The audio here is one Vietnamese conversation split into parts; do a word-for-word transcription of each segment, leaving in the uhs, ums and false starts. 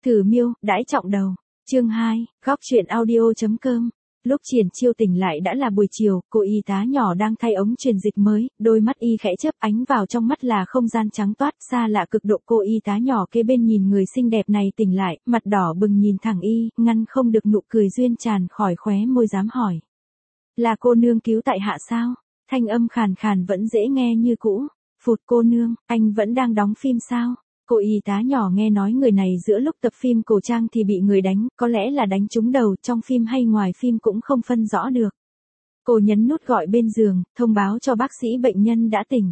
Thử miêu, đãi trọng đầu. Chương hai, góc truyện audio.com. Lúc Triển Chiêu tỉnh lại đã là buổi chiều, cô y tá nhỏ đang thay ống truyền dịch mới, đôi mắt y khẽ chớp, ánh vào trong mắt là không gian trắng toát, xa lạ cực độ. Cô y tá nhỏ kế bên nhìn người xinh đẹp này tỉnh lại, mặt đỏ bừng nhìn thẳng y, ngăn không được nụ cười duyên tràn khỏi khóe môi dám hỏi. Là cô nương cứu tại hạ sao? Thanh âm khàn khàn vẫn dễ nghe như cũ. Phụt, cô nương, anh vẫn đang đóng phim sao? Cô y tá nhỏ nghe nói người này giữa lúc tập phim cổ trang thì bị người đánh, có lẽ là đánh trúng đầu, trong phim hay ngoài phim cũng không phân rõ được. Cô nhấn nút gọi bên giường, thông báo cho bác sĩ bệnh nhân đã tỉnh.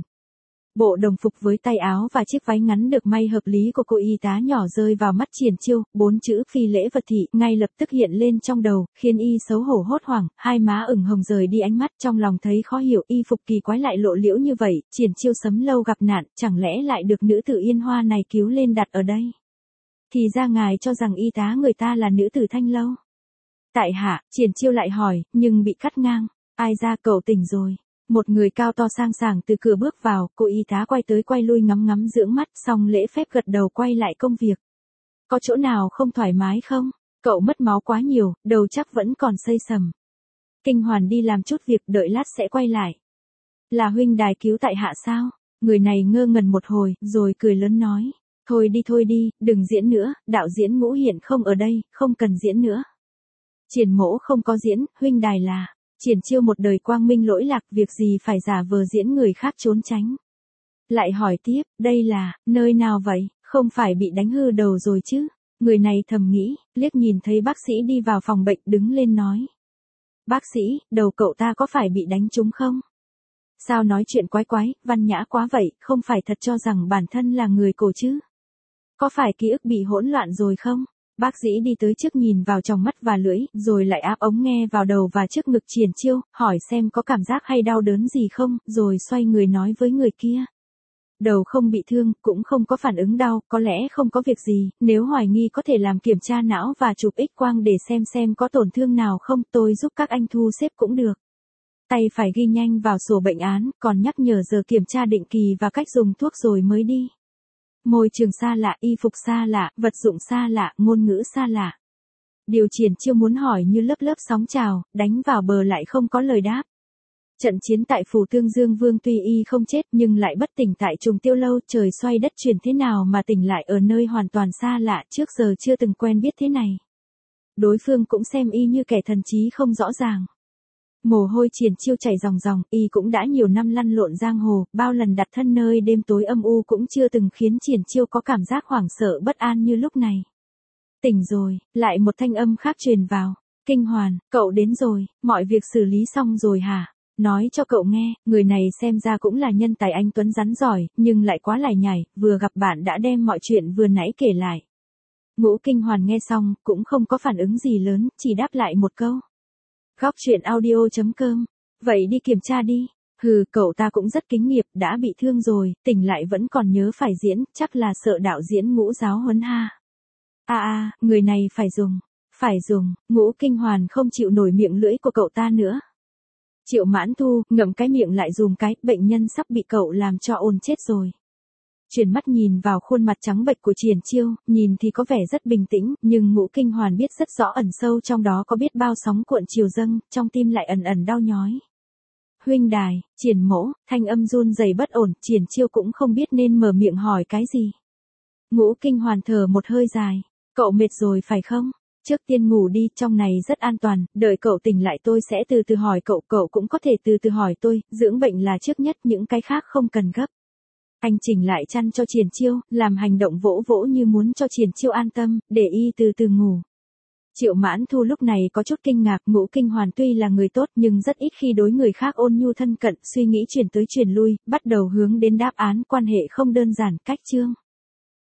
Bộ đồng phục với tay áo và chiếc váy ngắn được may hợp lý của cô y tá nhỏ rơi vào mắt Triển Chiêu, bốn chữ phi lễ vật thị ngay lập tức hiện lên trong đầu, khiến y xấu hổ hốt hoảng, hai má ửng hồng rời đi ánh mắt, trong lòng thấy khó hiểu, y phục kỳ quái lại lộ liễu như vậy. Triển Chiêu sấm lâu gặp nạn, chẳng lẽ lại được nữ tử Yên Hoa này cứu lên đặt ở đây? Thì ra ngài cho rằng y tá người ta là nữ tử Thanh Lâu. Tại hạ, Triển Chiêu lại hỏi, nhưng bị cắt ngang. Ai ra, cậu tỉnh rồi? Một người cao to sang sảng từ cửa bước vào, cô y tá quay tới quay lui ngắm ngắm dưỡng mắt, xong lễ phép gật đầu quay lại công việc. Có chỗ nào không thoải mái không? Cậu mất máu quá nhiều, đầu chắc vẫn còn xây sầm. Kinh Hoàn đi làm chút việc, đợi lát sẽ quay lại. Là huynh đài cứu tại hạ sao? Người này ngơ ngẩn một hồi, rồi cười lớn nói. Thôi đi thôi đi, đừng diễn nữa, đạo diễn Ngũ hiện không ở đây, không cần diễn nữa. Triển mỗ không có diễn, huynh đài là... Triển Chiêu một đời quang minh lỗi lạc, việc gì phải giả vờ diễn người khác trốn tránh. Lại hỏi tiếp, đây là, nơi nào vậy, không phải bị đánh hư đầu rồi chứ? Người này thầm nghĩ, liếc nhìn thấy bác sĩ đi vào phòng bệnh đứng lên nói. Bác sĩ, đầu cậu ta có phải bị đánh trúng không? Sao nói chuyện quái quái, văn nhã quá vậy, không phải thật cho rằng bản thân là người cổ chứ? Có phải ký ức bị hỗn loạn rồi không? Bác sĩ đi tới trước nhìn vào tròng mắt và lưỡi, rồi lại áp ống nghe vào đầu và trước ngực Triển Chiêu, hỏi xem có cảm giác hay đau đớn gì không, rồi xoay người nói với người kia. Đầu không bị thương, cũng không có phản ứng đau, có lẽ không có việc gì, nếu hoài nghi có thể làm kiểm tra não và chụp X quang để xem xem có tổn thương nào không, tôi giúp các anh thu xếp cũng được. Tay phải ghi nhanh vào sổ bệnh án, còn nhắc nhở giờ kiểm tra định kỳ và cách dùng thuốc rồi mới đi. Môi trường xa lạ, y phục xa lạ, vật dụng xa lạ, ngôn ngữ xa lạ. Điều Triển Chiêu muốn hỏi như lớp lớp sóng trào, đánh vào bờ lại không có lời đáp. Trận chiến tại phủ Tương Dương Vương tuy y không chết nhưng lại bất tỉnh tại Trùng Tiêu Lâu, trời xoay đất chuyển thế nào mà tỉnh lại ở nơi hoàn toàn xa lạ, trước giờ chưa từng quen biết thế này. Đối phương cũng xem y như kẻ thần trí không rõ ràng. Mồ hôi Triển Chiêu chảy ròng ròng, y cũng đã nhiều năm lăn lộn giang hồ, bao lần đặt thân nơi đêm tối âm u cũng chưa từng khiến Triển Chiêu có cảm giác hoảng sợ bất an như lúc này. Tỉnh rồi, lại một thanh âm khác truyền vào. Kinh Hoàn, cậu đến rồi, mọi việc xử lý xong rồi hả? Nói cho cậu nghe, người này xem ra cũng là nhân tài anh tuấn rắn giỏi, nhưng lại quá lải nhải, vừa gặp bạn đã đem mọi chuyện vừa nãy kể lại. Ngũ Kinh Hoàn nghe xong, cũng không có phản ứng gì lớn, chỉ đáp lại một câu. Góc truyện audio.com. Vậy đi kiểm tra đi. Hừ, cậu ta cũng rất kính nghiệp, đã bị thương rồi, tỉnh lại vẫn còn nhớ phải diễn, chắc là sợ đạo diễn Ngũ giáo huấn ha. À à, người này phải dùng, phải dùng, Ngũ Kinh Hoàn không chịu nổi miệng lưỡi của cậu ta nữa. Triệu Mãn Thu, ngậm cái miệng lại dùm cái, bệnh nhân sắp bị cậu làm cho ồn chết rồi. Chuyển mắt nhìn vào khuôn mặt trắng bệch của Triển Chiêu, nhìn thì có vẻ rất bình tĩnh, nhưng Ngũ Kinh Hoàn biết rất rõ ẩn sâu trong đó có biết bao sóng cuộn chiều dâng, trong tim lại ẩn ẩn đau nhói. Huynh đài, Triển mỗ, thanh âm run rẩy bất ổn, Triển Chiêu cũng không biết nên mở miệng hỏi cái gì. Ngũ Kinh Hoàn thở một hơi dài, cậu mệt rồi phải không? Trước tiên ngủ đi, trong này rất an toàn, đợi cậu tỉnh lại tôi sẽ từ từ hỏi cậu, cậu cũng có thể từ từ hỏi tôi, dưỡng bệnh là trước nhất, những cái khác không cần gấp. Anh chỉnh lại chăn cho Triển Chiêu, làm hành động vỗ vỗ như muốn cho Triển Chiêu an tâm, để y từ từ ngủ. Triệu Mãn Thu lúc này có chút kinh ngạc, Ngũ Kinh Hoàn tuy là người tốt nhưng rất ít khi đối người khác ôn nhu thân cận, suy nghĩ chuyển tới chuyển lui, bắt đầu hướng đến đáp án quan hệ không đơn giản, cách chương.